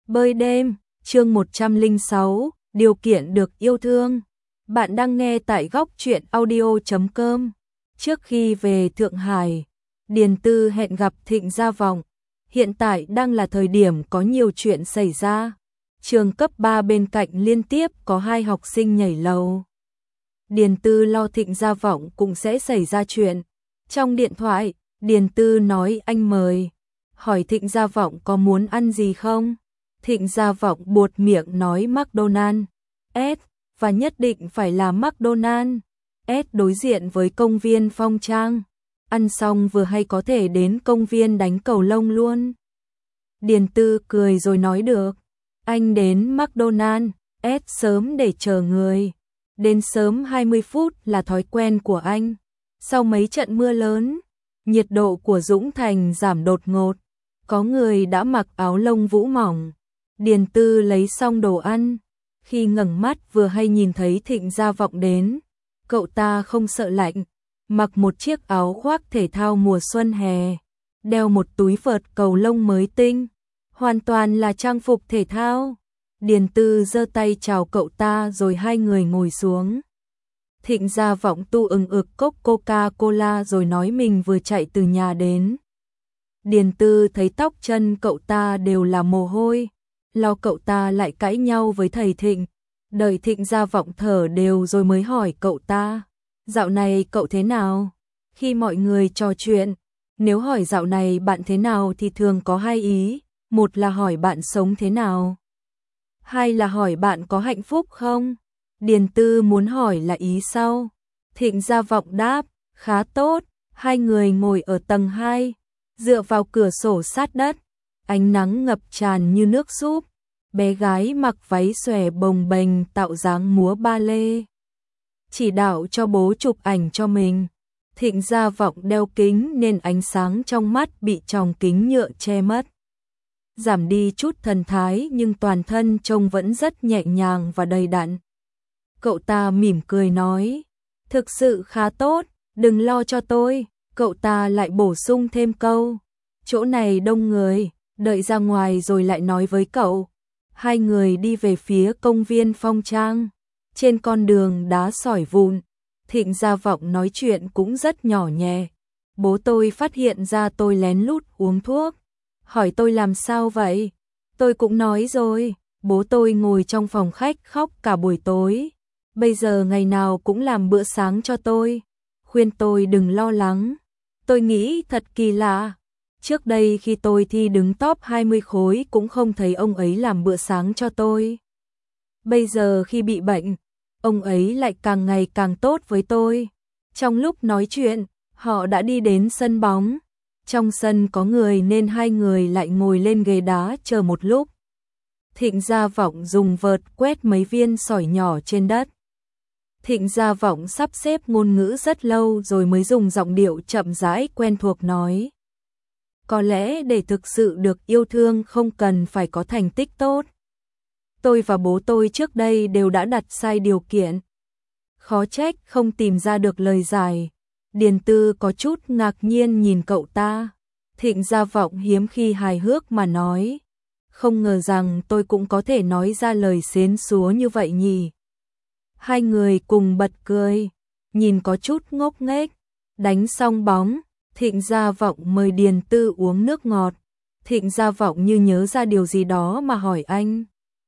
Bơi đêm, chương 106, điều kiện được yêu thương. Bạn đang nghe tại góc truyện audio.com. Trước khi về Thượng Hải, Điền Tư hẹn gặp Thịnh Gia Vọng. Hiện tại đang là thời điểm có nhiều chuyện xảy ra. Trường cấp 3 bên cạnh liên tiếp có 2 học sinh nhảy lầu. Điền Tư lo Thịnh Gia Vọng cũng sẽ xảy ra chuyện. Trong điện thoại, Điền Tư nói anh mời, hỏi Thịnh Gia Vọng có muốn ăn gì không? Thịnh Gia Vọng buột miệng nói McDonald's, và nhất định phải là McDonald's. Đối diện với công viên Phong Trang. Ăn xong vừa hay có thể đến công viên đánh cầu lông luôn. Điền Tư cười rồi nói được. Anh đến McDonald's, sớm để chờ người. Đến sớm 20 phút là thói quen của anh. Sau mấy trận mưa lớn, nhiệt độ của Dũng Thành giảm đột ngột. Có người đã mặc áo lông vũ mỏng. Điền Tư lấy xong đồ ăn. Khi ngẩng mắt vừa hay nhìn thấy Thịnh Gia Vọng đến. Cậu ta không sợ lạnh, mặc một chiếc áo khoác thể thao mùa xuân hè, đeo một túi vợt cầu lông mới tinh, hoàn toàn là trang phục thể thao. Điền Tư giơ tay chào cậu ta rồi hai người ngồi xuống. Thịnh Gia Vọng tu ực cốc Coca-Cola rồi nói mình vừa chạy từ nhà đến. Điền Tư thấy tóc chân cậu ta đều là mồ hôi, lo cậu ta lại cãi nhau với thầy Thịnh. Đợi Thịnh Gia Vọng thở đều rồi mới hỏi cậu ta, dạo này cậu thế nào? Khi mọi người trò chuyện, nếu hỏi dạo này bạn thế nào thì thường có hai ý, một là hỏi bạn sống thế nào, hai là hỏi bạn có hạnh phúc không? Điền Tư muốn hỏi là ý sau. Thịnh Gia Vọng đáp, khá tốt. Hai người ngồi ở tầng 2, dựa vào cửa sổ sát đất, ánh nắng ngập tràn như nước súp. Bé gái mặc váy xòe bồng bềnh tạo dáng múa ba lê, chỉ đạo cho bố chụp ảnh cho mình. Thịnh Gia Vọng đeo kính nên ánh sáng trong mắt bị tròng kính nhựa che mất, giảm đi chút thần thái nhưng toàn thân trông vẫn rất nhẹ nhàng và đầy đặn. Cậu ta mỉm cười nói, thực sự khá tốt, đừng lo cho tôi. Cậu ta lại bổ sung thêm câu, chỗ này đông người, đợi ra ngoài rồi lại nói với cậu. Hai người đi về phía công viên Phong Trang. Trên con đường đá sỏi vụn, Thịnh Gia Vọng nói chuyện cũng rất nhỏ nhẹ. Bố tôi phát hiện ra tôi lén lút uống thuốc, hỏi tôi làm sao vậy? Tôi cũng nói rồi, bố tôi ngồi trong phòng khách khóc cả buổi tối. Bây giờ ngày nào cũng làm bữa sáng cho tôi, khuyên tôi đừng lo lắng. Tôi nghĩ thật kỳ lạ. Trước đây khi tôi thi đứng top 20 khối cũng không thấy ông ấy làm bữa sáng cho tôi. Bây giờ khi bị bệnh, ông ấy lại càng ngày càng tốt với tôi. Trong lúc nói chuyện, họ đã đi đến sân bóng. Trong sân có người nên hai người lại ngồi lên ghế đá chờ một lúc. Thịnh Gia Vọng dùng vợt quét mấy viên sỏi nhỏ trên đất. Thịnh Gia Vọng sắp xếp ngôn ngữ rất lâu rồi mới dùng giọng điệu chậm rãi quen thuộc nói. Có lẽ để thực sự được yêu thương không cần phải có thành tích tốt. Tôi và bố tôi trước đây đều đã đặt sai điều kiện. Khó trách không tìm ra được lời giải. Điền Tư có chút ngạc nhiên nhìn cậu ta. Thịnh Gia Vọng hiếm khi hài hước mà nói. Không ngờ rằng tôi cũng có thể nói ra lời xến xúa như vậy nhỉ. Hai người cùng bật cười, nhìn có chút ngốc nghếch. Đánh xong bóng, Thịnh Gia Vọng mời Điền Tư uống nước ngọt. Thịnh Gia Vọng như nhớ ra điều gì đó mà hỏi anh.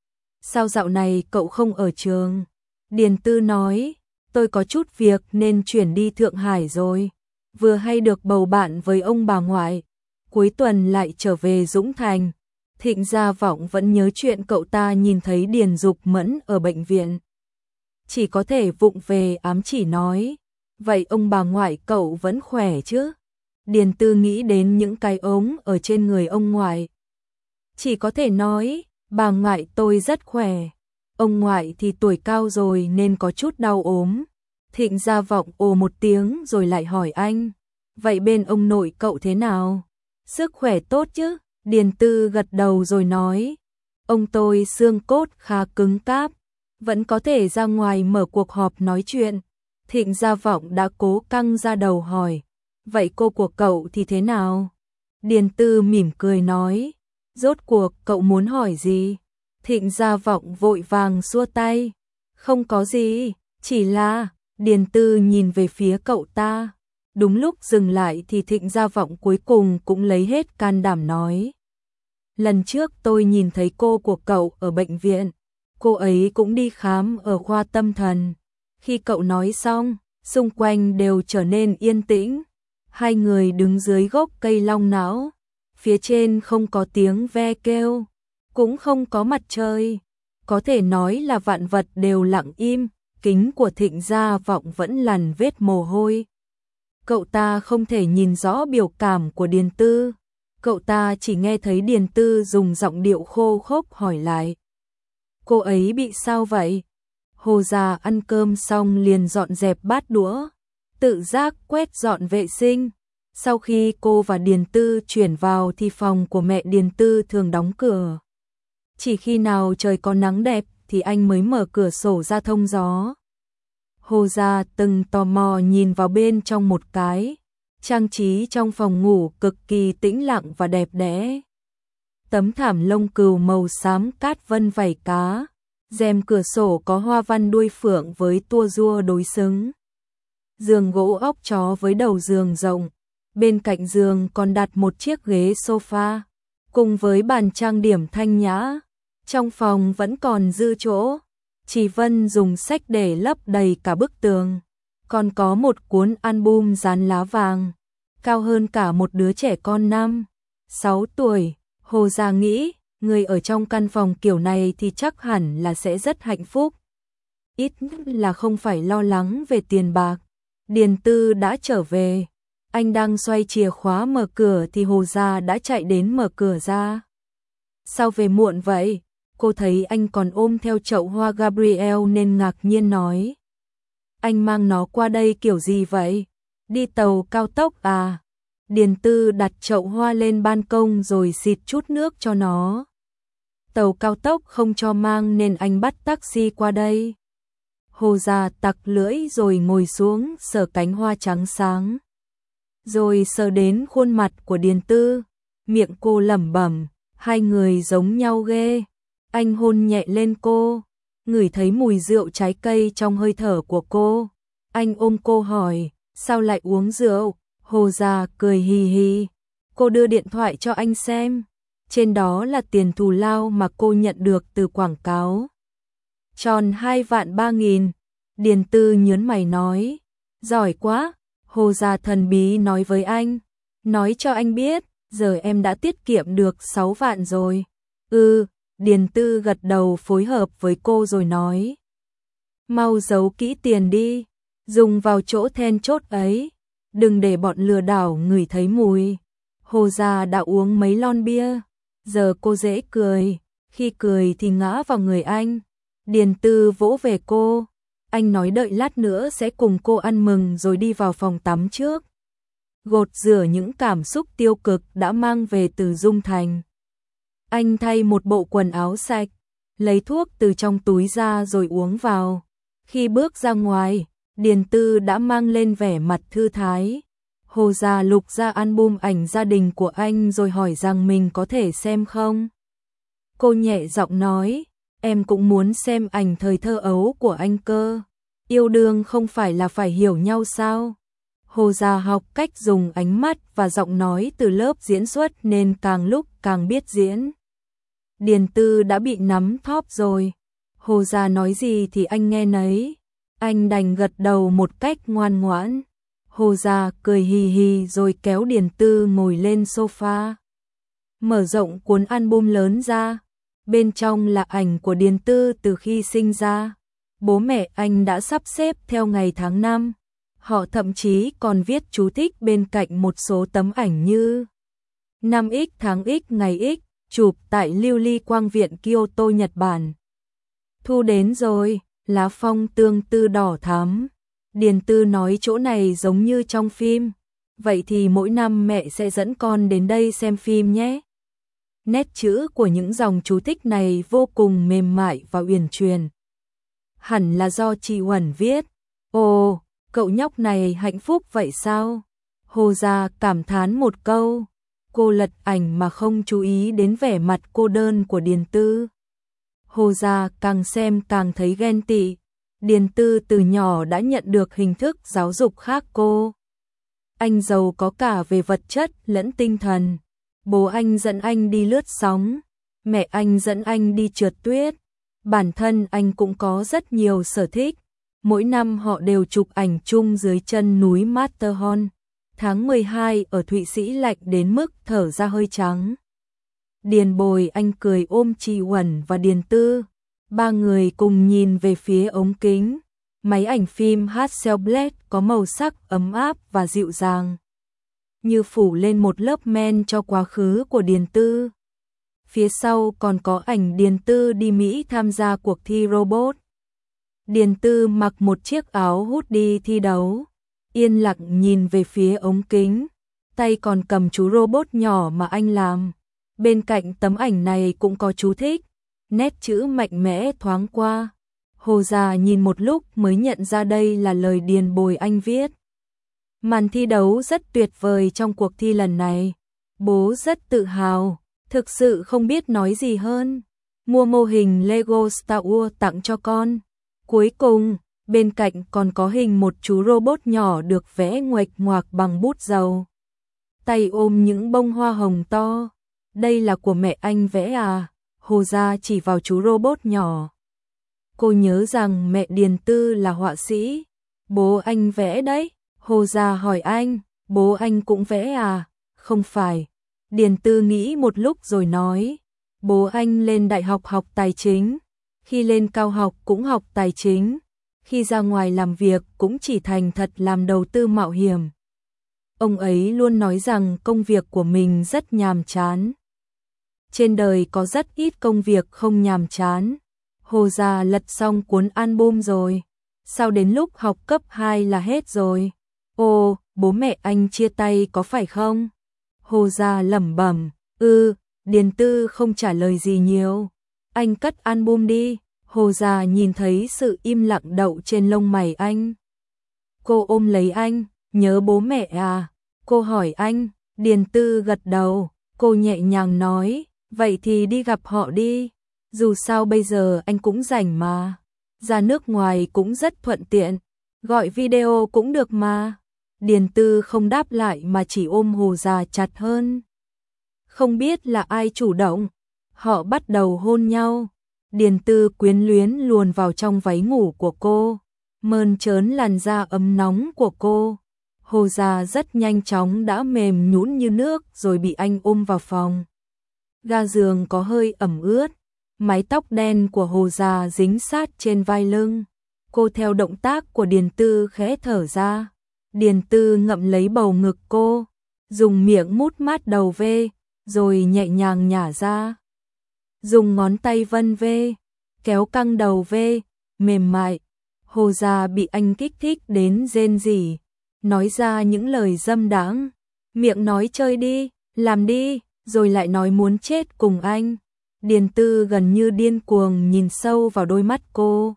Sao dạo này cậu không ở trường? Điền Tư nói, tôi có chút việc nên chuyển đi Thượng Hải rồi. Vừa hay được bầu bạn với ông bà ngoại. Cuối tuần lại trở về Dũng Thành. Thịnh Gia Vọng vẫn nhớ chuyện cậu ta nhìn thấy Điền Dục Mẫn ở bệnh viện. Chỉ có thể vụng về ám chỉ nói, vậy ông bà ngoại cậu vẫn khỏe chứ? Điền Tư nghĩ đến những cái ống ở trên người ông ngoại. Chỉ có thể nói, bà ngoại tôi rất khỏe. Ông ngoại thì tuổi cao rồi nên có chút đau ốm. Thịnh Gia Vọng ồ một tiếng rồi lại hỏi anh, vậy bên ông nội cậu thế nào? Sức khỏe tốt chứ? Điền Tư gật đầu rồi nói, ông tôi xương cốt khá cứng cáp, vẫn có thể ra ngoài mở cuộc họp nói chuyện. Thịnh Gia Vọng đã cố căng ra đầu hỏi, vậy cô của cậu thì thế nào? Điền Tư mỉm cười nói, Rốt cuộc cậu muốn hỏi gì? Thịnh Gia Vọng vội vàng xua tay. Không có gì, chỉ là... Điền Tư nhìn về phía cậu ta. Đúng lúc dừng lại thì Thịnh Gia Vọng cuối cùng cũng lấy hết can đảm nói. Lần trước tôi nhìn thấy cô của cậu ở bệnh viện. Cô ấy cũng đi khám ở khoa tâm thần. Khi cậu nói xong, xung quanh đều trở nên yên tĩnh. Hai người đứng dưới gốc cây long não. Phía trên không có tiếng ve kêu, cũng không có mặt trời. Có thể nói là vạn vật đều lặng im, kính của Thịnh Gia Vọng vẫn lằn vết mồ hôi. Cậu ta không thể nhìn rõ biểu cảm của Điền Tư. Cậu ta chỉ nghe thấy Điền Tư dùng giọng điệu khô khốc hỏi lại. Cô ấy bị sao vậy? Hồ già ăn cơm xong liền dọn dẹp bát đũa, tự giác quét dọn vệ sinh. Sau khi cô và Điền Tư chuyển vào thì phòng của mẹ Điền Tư thường đóng cửa. Chỉ khi nào trời có nắng đẹp thì anh mới mở cửa sổ ra thông gió. Hồ gia từng tò mò nhìn vào bên trong một cái. Trang trí trong phòng ngủ cực kỳ tĩnh lặng và đẹp đẽ. Tấm thảm lông cừu màu xám cát vân vảy cá. Rèm cửa sổ có hoa văn đuôi phượng với tua rua đối xứng. Giường gỗ óc chó với đầu giường rộng. Bên cạnh giường còn đặt một chiếc ghế sofa, cùng với bàn trang điểm thanh nhã. Trong phòng vẫn còn dư chỗ. Chỉ Vân dùng sách để lấp đầy cả bức tường. Còn có một cuốn album dán lá vàng, cao hơn cả một đứa trẻ con 5-6 tuổi. Hồ Gia nghĩ, người ở trong căn phòng kiểu này thì chắc hẳn là sẽ rất hạnh phúc. Ít nhất là không phải lo lắng về tiền bạc. Điền Tư đã trở về. Anh đang xoay chìa khóa mở cửa thì Hồ Gia đã chạy đến mở cửa ra. Sao về muộn vậy? Cô thấy anh còn ôm theo chậu hoa Gabriel nên ngạc nhiên nói. Anh mang nó qua đây kiểu gì vậy? Đi tàu cao tốc à? Điền Tư đặt chậu hoa lên ban công rồi xịt chút nước cho nó. Tàu cao tốc không cho mang nên anh bắt taxi qua đây. Hồ Gia tặc lưỡi rồi ngồi xuống sờ cánh hoa trắng sáng. Rồi sờ đến khuôn mặt của Điền Tư. Miệng cô lẩm bẩm, hai người giống nhau ghê. Anh hôn nhẹ lên cô, ngửi thấy mùi rượu trái cây trong hơi thở của cô. Anh ôm cô hỏi, sao lại uống rượu? Hồ Gia cười hì hì. Cô đưa điện thoại cho anh xem. Trên đó là tiền thù lao mà cô nhận được từ quảng cáo. Tròn 2.300.000. Điền Tư nhớn mày nói. Giỏi quá. Hồ Gia thần bí nói với anh. Nói cho anh biết, giờ em đã tiết kiệm được 6 vạn rồi. Điền Tư gật đầu phối hợp với cô rồi nói. Mau giấu kỹ tiền đi, dùng vào chỗ then chốt ấy, đừng để bọn lừa đảo ngửi thấy mùi. Hồ Gia đã uống mấy lon bia, giờ cô dễ cười, khi cười thì ngã vào người anh. Điền Tư vỗ về cô, anh nói đợi lát nữa sẽ cùng cô ăn mừng rồi đi vào phòng tắm trước. Gột rửa những cảm xúc tiêu cực đã mang về từ Dung Thành. Anh thay một bộ quần áo sạch, lấy thuốc từ trong túi ra rồi uống vào. Khi bước ra ngoài, Điền Tư đã mang lên vẻ mặt thư thái. Hồ Gia lục ra album ảnh gia đình của anh rồi hỏi rằng mình có thể xem không. Cô nhẹ giọng nói, em cũng muốn xem ảnh thời thơ ấu của anh cơ. Yêu đương không phải là phải hiểu nhau sao? Hồ Gia học cách dùng ánh mắt và giọng nói từ lớp diễn xuất nên càng lúc càng biết diễn. Điền Tư đã bị nắm thóp rồi. Hồ Gia nói gì thì anh nghe nấy. Anh đành gật đầu một cách ngoan ngoãn. Hồ Gia cười hì hì rồi kéo Điền Tư ngồi lên sofa. Mở rộng cuốn album lớn ra. Bên trong là ảnh của Điền Tư từ khi sinh ra. Bố mẹ anh đã sắp xếp theo ngày tháng năm. Họ thậm chí còn viết chú thích bên cạnh một số tấm ảnh như năm X tháng X ngày X, chụp tại Lưu Ly Quang Viện Kyoto, Nhật Bản. Thu đến rồi, lá phong tương tư đỏ thắm. Điền Tư nói chỗ này giống như trong phim. Vậy thì mỗi năm mẹ sẽ dẫn con đến đây xem phim nhé. Nét chữ của những dòng chú thích này vô cùng mềm mại và uyển chuyển. Hẳn là do chị Huẩn viết. Ồ, cậu nhóc này hạnh phúc vậy sao? Hồ Gia cảm thán một câu. Cô lật ảnh mà không chú ý đến vẻ mặt cô đơn của Điền Tư. Hồ Gia càng xem càng thấy ghen tị. Điền Tư từ nhỏ đã nhận được hình thức giáo dục khác cô. Anh giàu có cả về vật chất lẫn tinh thần. Bố anh dẫn anh đi lướt sóng, mẹ anh dẫn anh đi trượt tuyết. Bản thân anh cũng có rất nhiều sở thích. Mỗi năm họ đều chụp ảnh chung dưới chân núi Matterhorn. Tháng 12 ở Thụy Sĩ lạnh đến mức thở ra hơi trắng. Điền Bồi Anh cười ôm chị Uẩn và Điền Tư. Ba người cùng nhìn về phía ống kính. Máy ảnh phim Hasselblad có màu sắc ấm áp và dịu dàng, như phủ lên một lớp men cho quá khứ của Điền Tư. Phía sau còn có ảnh Điền Tư đi Mỹ tham gia cuộc thi robot. Điền Tư mặc một chiếc áo hoodie thi đấu, yên lặng nhìn về phía ống kính, tay còn cầm chú robot nhỏ mà anh làm. Bên cạnh tấm ảnh này cũng có chú thích, nét chữ mạnh mẽ thoáng qua. Hồ Gia nhìn một lúc mới nhận ra đây là lời Điền Bồi Anh viết. Màn thi đấu rất tuyệt vời trong cuộc thi lần này. Bố rất tự hào, thực sự không biết nói gì hơn. Mua mô hình Lego Star Wars tặng cho con. Cuối cùng, bên cạnh còn có hình một chú robot nhỏ được vẽ nguệch ngoạc bằng bút dầu. Tay ôm những bông hoa hồng to. Đây là của mẹ anh vẽ à? Hồ Gia chỉ vào chú robot nhỏ. Cô nhớ rằng mẹ Điền Tư là họa sĩ. Bố anh vẽ đấy. Hồ Gia hỏi anh, bố anh cũng vẽ à? Không phải. Điền Tư nghĩ một lúc rồi nói, bố anh lên đại học học tài chính, khi lên cao học cũng học tài chính, khi ra ngoài làm việc cũng chỉ thành thật làm đầu tư mạo hiểm. Ông ấy luôn nói rằng công việc của mình rất nhàm chán. Trên đời có rất ít công việc không nhàm chán. Hồ Gia lật xong cuốn album rồi. Sao đến lúc học cấp 2 là hết rồi? Ồ, bố mẹ anh chia tay có phải không? Hồ Gia lẩm bẩm, Điền Tư không trả lời gì nhiều. Anh cất album đi. Hồ Gia nhìn thấy sự im lặng đậu trên lông mày anh. Cô ôm lấy anh, nhớ bố mẹ à? Cô hỏi anh. Điền Tư gật đầu, cô nhẹ nhàng nói, vậy thì đi gặp họ đi. Dù sao bây giờ anh cũng rảnh mà. Ra nước ngoài cũng rất thuận tiện. Gọi video cũng được mà. Điền Tư không đáp lại mà chỉ ôm Hồ Gia chặt hơn. Không biết là ai chủ động. Họ bắt đầu hôn nhau. Điền Tư quyến luyến luồn vào trong váy ngủ của cô, mơn trớn làn da ấm nóng của cô. Hồ Gia rất nhanh chóng đã mềm nhũn như nước rồi bị anh ôm vào phòng. Ga giường có hơi ẩm ướt, mái tóc đen của Hồ Gia dính sát trên vai lưng. Cô theo động tác của Điền Tư khẽ thở ra. Điền Tư ngậm lấy bầu ngực cô, dùng miệng mút mát đầu ve, rồi nhẹ nhàng nhả ra. Dùng ngón tay vân ve, kéo căng đầu ve, mềm mại. Hồ Gia bị anh kích thích đến rên rỉ, nói ra những lời dâm đãng. Miệng nói chơi đi, làm đi, rồi lại nói muốn chết cùng anh. Điền Tư gần như điên cuồng nhìn sâu vào đôi mắt cô.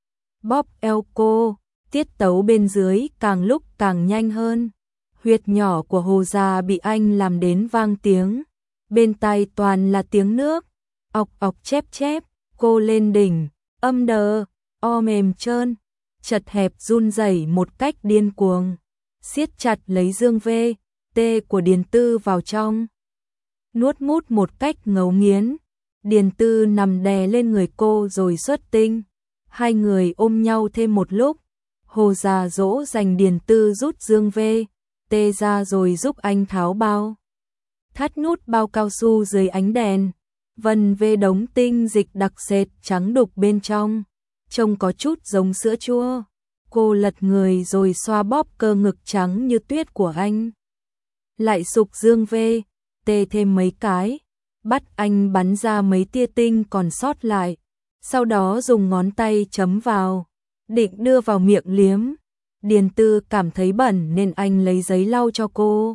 Bóp eo cô, tiết tấu bên dưới càng lúc càng nhanh hơn. Huyệt nhỏ của Hồ Gia bị anh làm đến vang tiếng. Bên tai toàn là tiếng nước. Ọc ọc chép chép, cô lên đỉnh, âm đờ, o mềm trơn, chật hẹp run rẩy một cách điên cuồng. Siết chặt lấy dương vê, tê của Điền Tư vào trong. Nuốt mút một cách ngấu nghiến. Điền Tư nằm đè lên người cô rồi xuất tinh. Hai người ôm nhau thêm một lúc. Hồ Gia dỗ dành Điền Tư rút dương vê, tê ra rồi giúp anh tháo bao. Thắt nút bao cao su dưới ánh đèn. Vân về đống tinh dịch đặc sệt trắng đục bên trong, trông có chút giống sữa chua. Cô lật người rồi xoa bóp cơ ngực trắng như tuyết của anh. Lại sục dương vê, tê thêm mấy cái, bắt anh bắn ra mấy tia tinh còn sót lại. Sau đó dùng ngón tay chấm vào, định đưa vào miệng liếm. Điền Tư cảm thấy bẩn nên anh lấy giấy lau cho cô.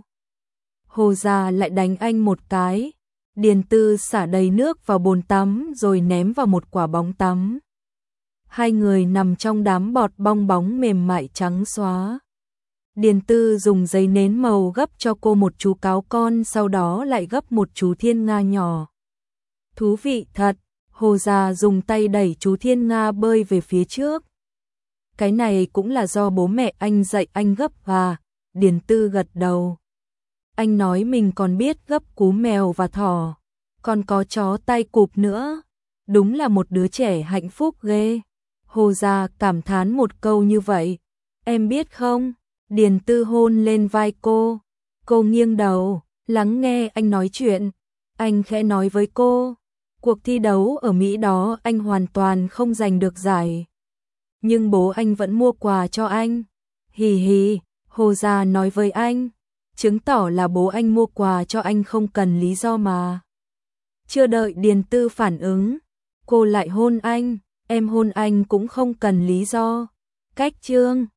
Hồ Gia lại đánh anh một cái. Điền Tư xả đầy nước vào bồn tắm rồi ném vào một quả bóng tắm. Hai người nằm trong đám bọt bong bóng mềm mại trắng xóa. Điền Tư dùng giấy nến màu gấp cho cô một chú cáo con, sau đó lại gấp một chú thiên nga nhỏ. Thú vị thật, Hồ già dùng tay đẩy chú thiên nga bơi về phía trước. Cái này cũng là do bố mẹ anh dạy anh gấp à? Điền Tư gật đầu. Anh nói mình còn biết gấp cú mèo và thỏ, còn có chó tay cụp nữa. Đúng là một đứa trẻ hạnh phúc ghê. Hồ già cảm thán một câu như vậy. Em biết không? Điền Tư hôn lên vai cô. Cô nghiêng đầu, lắng nghe anh nói chuyện. Anh khẽ nói với cô. Cuộc thi đấu ở Mỹ đó anh hoàn toàn không giành được giải. Nhưng bố anh vẫn mua quà cho anh. Hì hì, Hồ già nói với anh. Chứng tỏ là bố anh mua quà cho anh không cần lý do mà. Chưa đợi Điền Tư phản ứng, cô lại hôn anh. Em hôn anh cũng không cần lý do. Cách chương